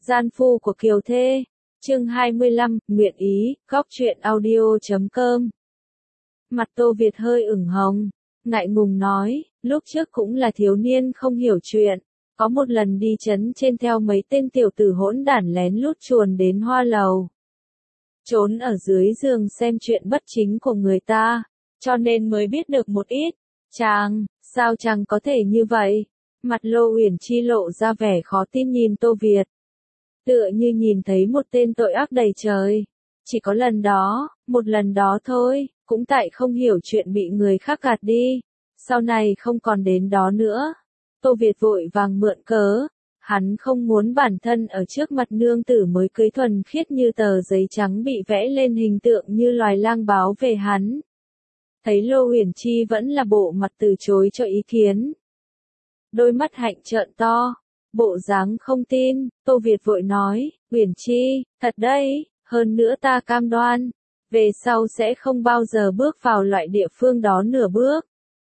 Gian phu của Kiều Thê. Chương 25, nguyện ý, góc truyện audio.com. Mặt Tô Việt hơi ửng hồng, ngại ngùng nói, lúc trước cũng là thiếu niên không hiểu chuyện, có một lần đi trấn trên theo mấy tên tiểu tử hỗn đản lén lút chuồn đến hoa lầu. Trốn ở dưới giường xem chuyện bất chính của người ta, cho nên mới biết được một ít. Chàng, sao chàng có thể như vậy? Mặt Lô Uyển Chi lộ ra vẻ khó tin nhìn Tô Việt. Tựa như nhìn thấy một tên tội ác đầy trời. Chỉ có lần đó, một lần đó thôi, cũng tại không hiểu chuyện bị người khác gạt đi. Sau này không còn đến đó nữa. Tô Việt vội vàng mượn cớ. Hắn không muốn bản thân ở trước mặt nương tử mới cưới thuần khiết như tờ giấy trắng bị vẽ lên hình tượng như loài lang báo về hắn. Thấy Lô Uyển Chi vẫn là bộ mặt từ chối cho ý kiến. Đôi mắt hạnh trợn to, bộ dáng không tin, Tô Việt vội nói, Uyển Chi, thật đấy, hơn nữa ta cam đoan, về sau sẽ không bao giờ bước vào loại địa phương đó nửa bước.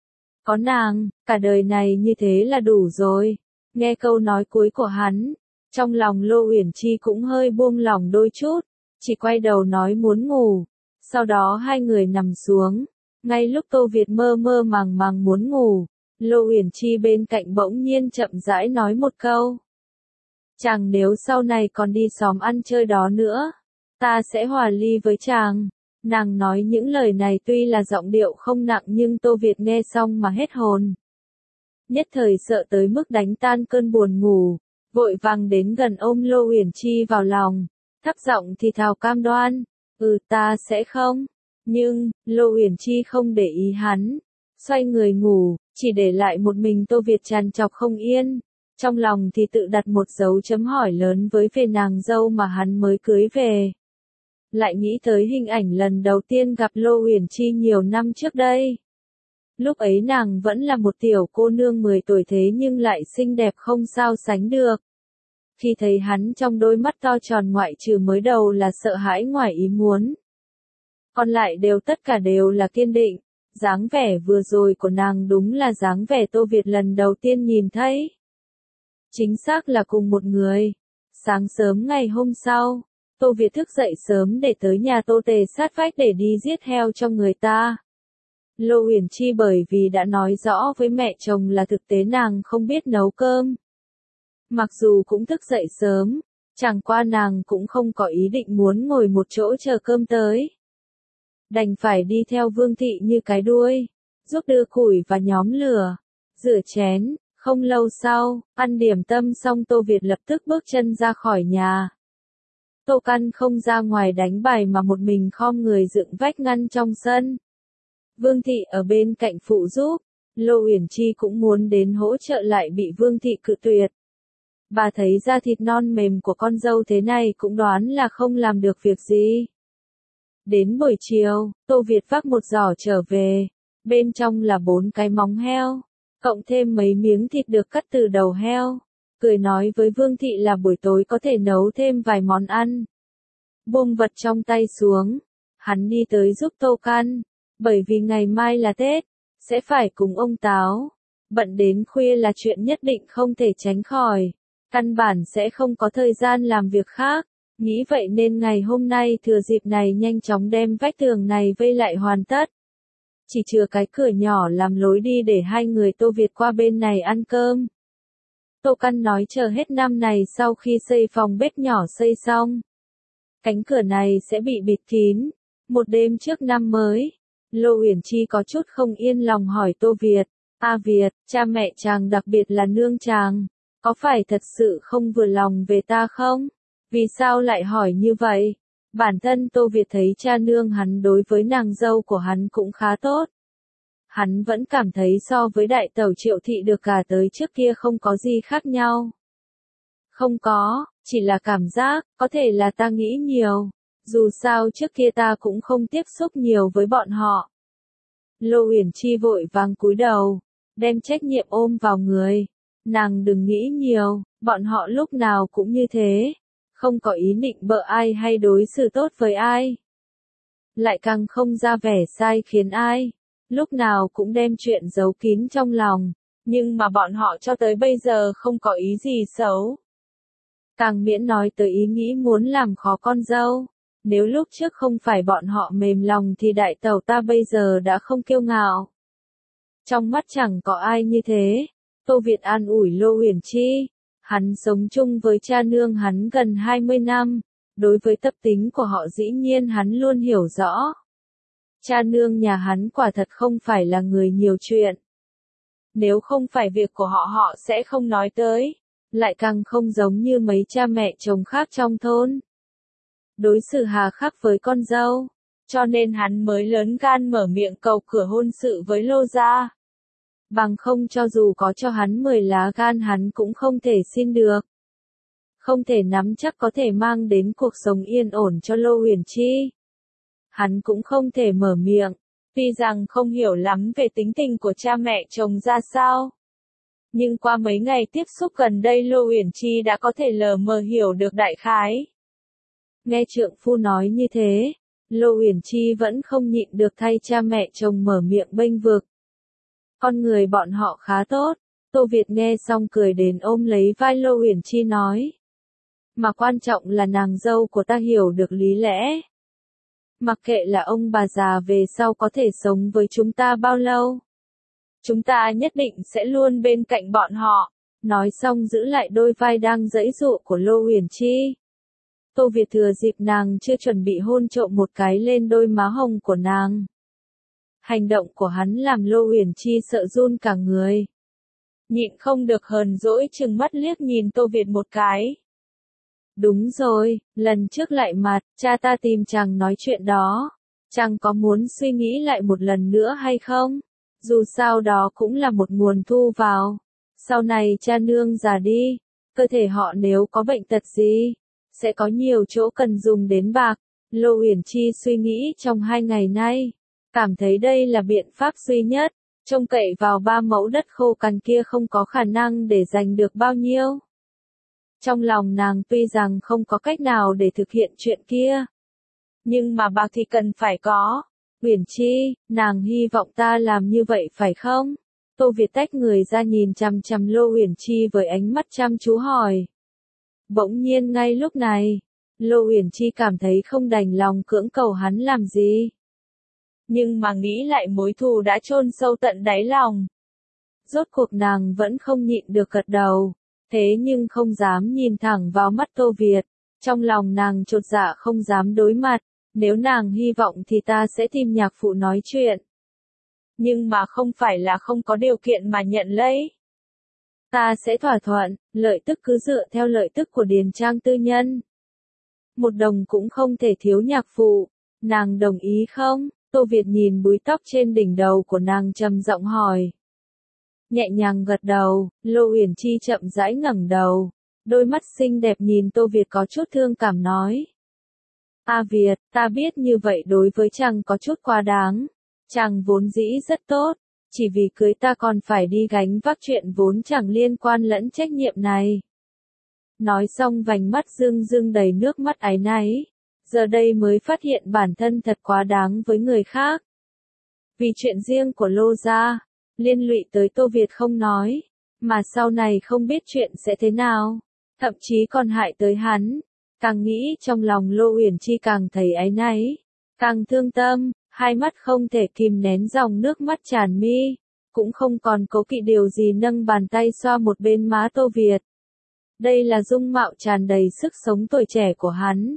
Có nàng, cả đời này như thế là đủ rồi. Nghe câu nói cuối của hắn, trong lòng Lô Uyển Chi cũng hơi buông lỏng đôi chút, chỉ quay đầu nói muốn ngủ. Sau đó hai người nằm xuống, ngay lúc Tô Việt mơ mơ màng màng muốn ngủ, Lô Uyển Chi bên cạnh bỗng nhiên chậm rãi nói một câu. Chàng nếu sau này còn đi xóm ăn chơi đó nữa, ta sẽ hòa ly với chàng. Nàng nói những lời này tuy là giọng điệu không nặng nhưng Tô Việt nghe xong mà hết hồn. Nhất thời sợ tới mức đánh tan cơn buồn ngủ, vội vàng đến gần ôm Lô Uyển Chi vào lòng, thấp giọng thì thào cam đoan, ta sẽ không. Nhưng, Lô Uyển Chi không để ý hắn, xoay người ngủ, chỉ để lại một mình Tô Việt trằn trọc không yên, trong lòng thì tự đặt một dấu chấm hỏi lớn với về nàng dâu mà hắn mới cưới về. Lại nghĩ tới hình ảnh lần đầu tiên gặp Lô Uyển Chi nhiều năm trước đây. Lúc ấy nàng vẫn là một tiểu cô nương 10 tuổi thế nhưng lại xinh đẹp không sao sánh được. Khi thấy hắn trong đôi mắt to tròn ngoại trừ mới đầu là sợ hãi ngoài ý muốn. Còn lại tất cả đều là kiên định. Dáng vẻ vừa rồi của nàng đúng là dáng vẻ Tô Việt lần đầu tiên nhìn thấy. Chính xác là cùng một người. Sáng sớm ngày hôm sau, Tô Việt thức dậy sớm để tới nhà Tô Tề sát vách để đi giết heo cho người ta. Lô Uyển Chi bởi vì đã nói rõ với mẹ chồng là thực tế nàng không biết nấu cơm. Mặc dù cũng thức dậy sớm, chẳng qua nàng cũng không có ý định muốn ngồi một chỗ chờ cơm tới. Đành phải đi theo Vương Thị như cái đuôi, giúp đưa củi và nhóm lửa, rửa chén. Không lâu sau, ăn điểm tâm xong Tô Việt lập tức bước chân ra khỏi nhà. Tô Căn không ra ngoài đánh bài mà một mình khom người dựng vách ngăn trong sân. Vương Thị ở bên cạnh phụ giúp, Lô Uyển Chi cũng muốn đến hỗ trợ lại bị Vương Thị cự tuyệt. Bà thấy da thịt non mềm của con dâu thế này cũng đoán là không làm được việc gì. Đến buổi chiều, Tô Việt vác một giỏ trở về, bên trong là 4 cái móng heo, cộng thêm mấy miếng thịt được cắt từ đầu heo, cười nói với Vương Thị là buổi tối có thể nấu thêm vài món ăn. Buông vật trong tay xuống, hắn đi tới giúp Tô Căn, bởi vì ngày mai là Tết, sẽ phải cùng ông Táo, bận đến khuya là chuyện nhất định không thể tránh khỏi, căn bản sẽ không có thời gian làm việc khác. Nghĩ vậy nên ngày hôm nay thừa dịp này nhanh chóng đem vách tường này vây lại hoàn tất. Chỉ chừa cái cửa nhỏ làm lối đi để hai người Tô Việt qua bên này ăn cơm. Tô Căn nói chờ hết năm này sau khi xây phòng bếp nhỏ xây xong, cánh cửa này sẽ bị bịt kín. Một đêm trước năm mới, Lô Uyển Chi có chút không yên lòng hỏi Tô Việt, Việt, cha mẹ chàng đặc biệt là nương chàng, có phải thật sự không vừa lòng về ta không? Vì sao lại hỏi như vậy? Bản thân Tô Việt thấy cha nương hắn đối với nàng dâu của hắn cũng khá tốt. Hắn vẫn cảm thấy so với đại tẩu Triệu Thị được gả tới trước kia không có gì khác nhau. Không có, chỉ là cảm giác, có thể là ta nghĩ nhiều. Dù sao trước kia ta cũng không tiếp xúc nhiều với bọn họ. Lô Uyển Chi vội vàng cúi đầu, đem trách nhiệm ôm vào người. Nàng đừng nghĩ nhiều, bọn họ lúc nào cũng như thế. Không có ý định bợ ai hay đối xử tốt với ai. Lại càng không ra vẻ sai khiến ai. Lúc nào cũng đem chuyện giấu kín trong lòng. Nhưng mà bọn họ cho tới bây giờ không có ý gì xấu. Càng miễn nói tới ý nghĩ muốn làm khó con dâu. Nếu lúc trước không phải bọn họ mềm lòng thì đại tẩu ta bây giờ đã không kiêu ngạo. Trong mắt chẳng có ai như thế. Tô Việt an ủi Lô Uyển Chi. Hắn sống chung với cha nương hắn gần 20 năm. Đối với tập tính của họ dĩ nhiên hắn luôn hiểu rõ. Cha nương nhà hắn quả thật không phải là người nhiều chuyện. Nếu không phải việc của họ họ sẽ không nói tới. Lại càng không giống như mấy cha mẹ chồng khác trong thôn. Đối xử hà khắc với con dâu. Cho nên hắn mới lớn gan mở miệng cầu cửa hôn sự với Lô gia. Bằng không cho dù có cho hắn 10 lá gan hắn cũng không thể xin được. Không thể nắm chắc có thể mang đến cuộc sống yên ổn cho Lô Uyển Chi. Hắn cũng không thể mở miệng, tuy rằng không hiểu lắm về tính tình của cha mẹ chồng ra sao. Nhưng qua mấy ngày tiếp xúc gần đây Lô Uyển Chi đã có thể lờ mờ hiểu được đại khái. Nghe trượng phu nói như thế, Lô Uyển Chi vẫn không nhịn được thay cha mẹ chồng mở miệng bênh vực. Con người bọn họ khá tốt. Tô Việt nghe xong cười đến ôm lấy vai Lô Uyển Chi nói. Mà quan trọng là nàng dâu của ta hiểu được lý lẽ. Mặc kệ là ông bà già về sau có thể sống với chúng ta bao lâu. Chúng ta nhất định sẽ luôn bên cạnh bọn họ. Nói xong giữ lại đôi vai đang giãy giụa của Lô Uyển Chi. Tô Việt thừa dịp nàng chưa chuẩn bị hôn trộm một cái lên đôi má hồng của nàng. Hành động của hắn làm Lô Uyển Chi sợ run cả người. Nhịn không được hờn dỗi trừng mắt liếc nhìn Tô Việt một cái. Đúng rồi, lần trước lại mặt, cha ta tìm chàng nói chuyện đó. Chàng có muốn suy nghĩ lại một lần nữa hay không? Dù sao đó cũng là một nguồn thu vào. Sau này cha nương già đi, cơ thể họ nếu có bệnh tật gì, sẽ có nhiều chỗ cần dùng đến bạc. Lô Uyển Chi suy nghĩ trong 2 ngày nay, cảm thấy đây là biện pháp duy nhất. Trông cậy vào 3 mẫu đất khô cằn kia không có khả năng để giành được bao nhiêu. Trong lòng nàng tuy rằng không có cách nào để thực hiện chuyện kia. Nhưng mà bạc thì cần phải có. Uyển Chi, nàng hy vọng ta làm như vậy phải không? Tô Việt tách người ra nhìn chằm chằm Lô Uyển Chi với ánh mắt chăm chú hỏi. Bỗng nhiên ngay lúc này, Lô Uyển Chi cảm thấy không đành lòng cưỡng cầu hắn làm gì. Nhưng mà nghĩ lại mối thù đã chôn sâu tận đáy lòng. Rốt cuộc nàng vẫn không nhịn được gật đầu. Thế nhưng không dám nhìn thẳng vào mắt Tô Việt. Trong lòng nàng chột dạ không dám đối mặt. Nếu nàng hy vọng thì ta sẽ tìm nhạc phụ nói chuyện. Nhưng mà không phải là không có điều kiện mà nhận lấy. Ta sẽ thỏa thuận, lợi tức cứ dựa theo lợi tức của điền trang tư nhân. 1 đồng cũng không thể thiếu nhạc phụ. Nàng đồng ý không? Tô Việt nhìn búi tóc trên đỉnh đầu của nàng trầm giọng hỏi. Nhẹ nhàng gật đầu, Lô Uyển Chi chậm rãi ngẩng đầu. Đôi mắt xinh đẹp nhìn Tô Việt có chút thương cảm nói. A Việt, ta biết như vậy đối với chàng có chút quá đáng. Chàng vốn dĩ rất tốt, chỉ vì cưới ta còn phải đi gánh vác chuyện vốn chẳng liên quan lẫn trách nhiệm này. Nói xong vành mắt rưng rưng đầy nước mắt áy náy. Giờ đây mới phát hiện bản thân thật quá đáng với người khác. Vì chuyện riêng của Lô gia, liên lụy tới Tô Việt không nói, mà sau này không biết chuyện sẽ thế nào, thậm chí còn hại tới hắn. Càng nghĩ trong lòng Lô Uyển Chi càng thấy áy náy, càng thương tâm, hai mắt không thể kìm nén dòng nước mắt tràn mi, cũng không còn cố kỵ điều gì nâng bàn tay xoa một bên má Tô Việt. Đây là dung mạo tràn đầy sức sống tuổi trẻ của hắn.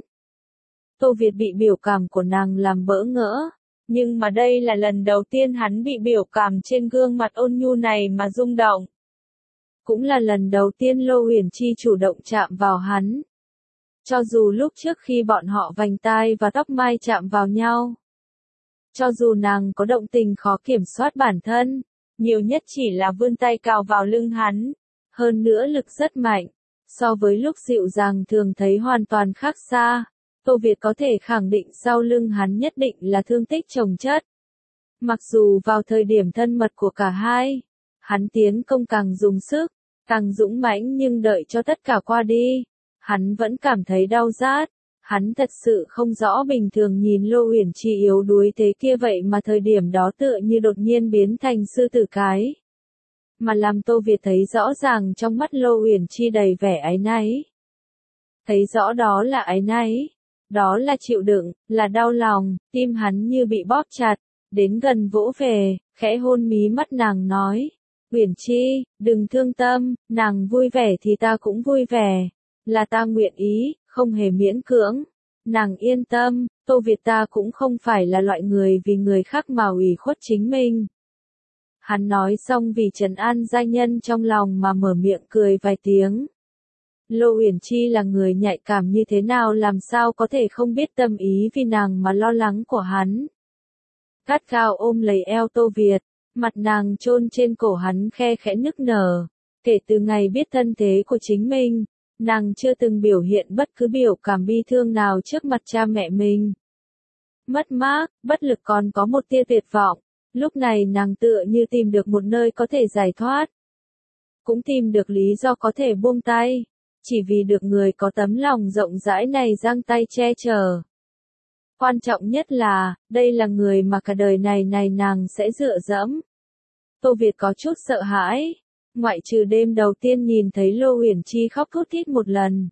Tô Việt bị biểu cảm của nàng làm bỡ ngỡ, nhưng mà đây là lần đầu tiên hắn bị biểu cảm trên gương mặt ôn nhu này mà rung động. Cũng là lần đầu tiên Lô Uyển Chi chủ động chạm vào hắn. Cho dù lúc trước khi bọn họ vành tai và tóc mai chạm vào nhau, cho dù nàng có động tình khó kiểm soát bản thân, nhiều nhất chỉ là vươn tay cào vào lưng hắn, hơn nữa lực rất mạnh, so với lúc dịu dàng thường thấy hoàn toàn khác xa. Tô Việt có thể khẳng định sau lưng hắn nhất định là thương tích chồng chất. Mặc dù vào thời điểm thân mật của cả hai, hắn tiến công càng dùng sức, càng dũng mãnh nhưng đợi cho tất cả qua đi, hắn vẫn cảm thấy đau rát. Hắn thật sự không rõ bình thường nhìn Lô Uyển Chi yếu đuối thế kia vậy mà thời điểm đó tựa như đột nhiên biến thành sư tử cái. Mà làm Tô Việt thấy rõ ràng trong mắt Lô Uyển Chi đầy vẻ áy náy. thấy rõ đó là áy náy, đó là chịu đựng, là đau lòng, tim hắn như bị bóp chặt, đến gần vỗ về, khẽ hôn mí mắt nàng nói, Uyển Chi, đừng thương tâm, nàng vui vẻ thì ta cũng vui vẻ, là ta nguyện ý, không hề miễn cưỡng, nàng yên tâm, Tô Việt ta cũng không phải là loại người vì người khác mà ủy khuất chính mình. Hắn nói xong vì trấn an giai nhân trong lòng mà mở miệng cười vài tiếng. Lô Uyển Chi là người nhạy cảm như thế nào làm sao có thể không biết tâm ý vì nàng mà lo lắng của hắn. Gắt gao ôm lấy eo Tô Việt, mặt nàng chôn trên cổ hắn khe khẽ nức nở. Kể từ ngày biết thân thế của chính mình, nàng chưa từng biểu hiện bất cứ biểu cảm bi thương nào trước mặt cha mẹ mình. Mất mát, bất lực còn có một tia tuyệt vọng. Lúc này nàng tựa như tìm được một nơi có thể giải thoát. Cũng tìm được lý do có thể buông tay. Chỉ vì được người có tấm lòng rộng rãi này giang tay che chở. Quan trọng nhất là, đây là người mà cả đời này nàng sẽ dựa dẫm. Tô Việt có chút sợ hãi. Ngoại trừ đêm đầu tiên nhìn thấy Lô Uyển Chi khóc thút thít một lần.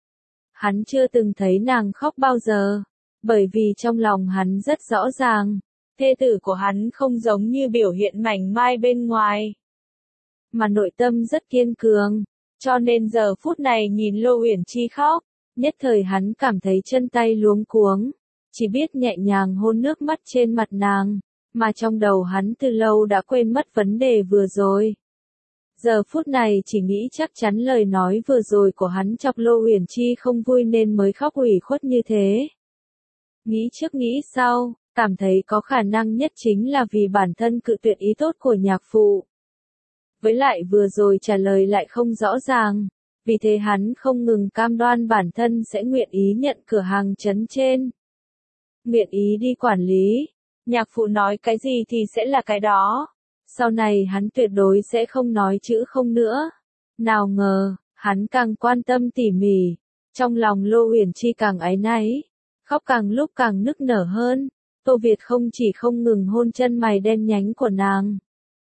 Hắn chưa từng thấy nàng khóc bao giờ. Bởi vì trong lòng hắn rất rõ ràng. Thê tử của hắn không giống như biểu hiện mảnh mai bên ngoài. Mà nội tâm rất kiên cường. Cho nên giờ phút này nhìn Lô Uyển Chi khóc. Nhất thời hắn cảm thấy chân tay luống cuống. Chỉ biết nhẹ nhàng hôn nước mắt trên mặt nàng. Mà trong đầu hắn từ lâu đã quên mất vấn đề vừa rồi. Giờ phút này chỉ nghĩ chắc chắn lời nói vừa rồi của hắn chọc Lô Uyển Chi không vui nên mới khóc ủy khuất như thế. Nghĩ trước nghĩ sau, cảm thấy có khả năng nhất chính là vì bản thân cự tuyệt ý tốt của nhạc phụ. Với lại vừa rồi trả lời lại không rõ ràng, vì thế hắn không ngừng cam đoan bản thân sẽ nguyện ý nhận cửa hàng trấn trên. Nguyện ý đi quản lý, nhạc phụ nói cái gì thì sẽ là cái đó. Sau này hắn tuyệt đối sẽ không nói chữ không nữa. Nào ngờ, hắn càng quan tâm tỉ mỉ, trong lòng Lô Uyển Chi càng áy náy, khóc càng lúc càng nức nở hơn. Tô Việt không chỉ không ngừng hôn chân mày đen nhánh của nàng,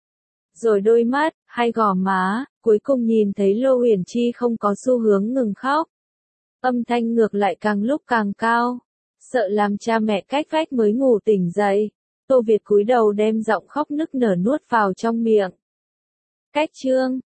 rồi đôi mắt, hay gò má, cuối cùng nhìn thấy Lô Uyển Chi không có xu hướng ngừng khóc. Âm thanh ngược lại càng lúc càng cao, sợ làm cha mẹ cách vách mới ngủ tỉnh dậy. Tô Việt cúi đầu đem giọng khóc nức nở nuốt vào trong miệng. Cách chương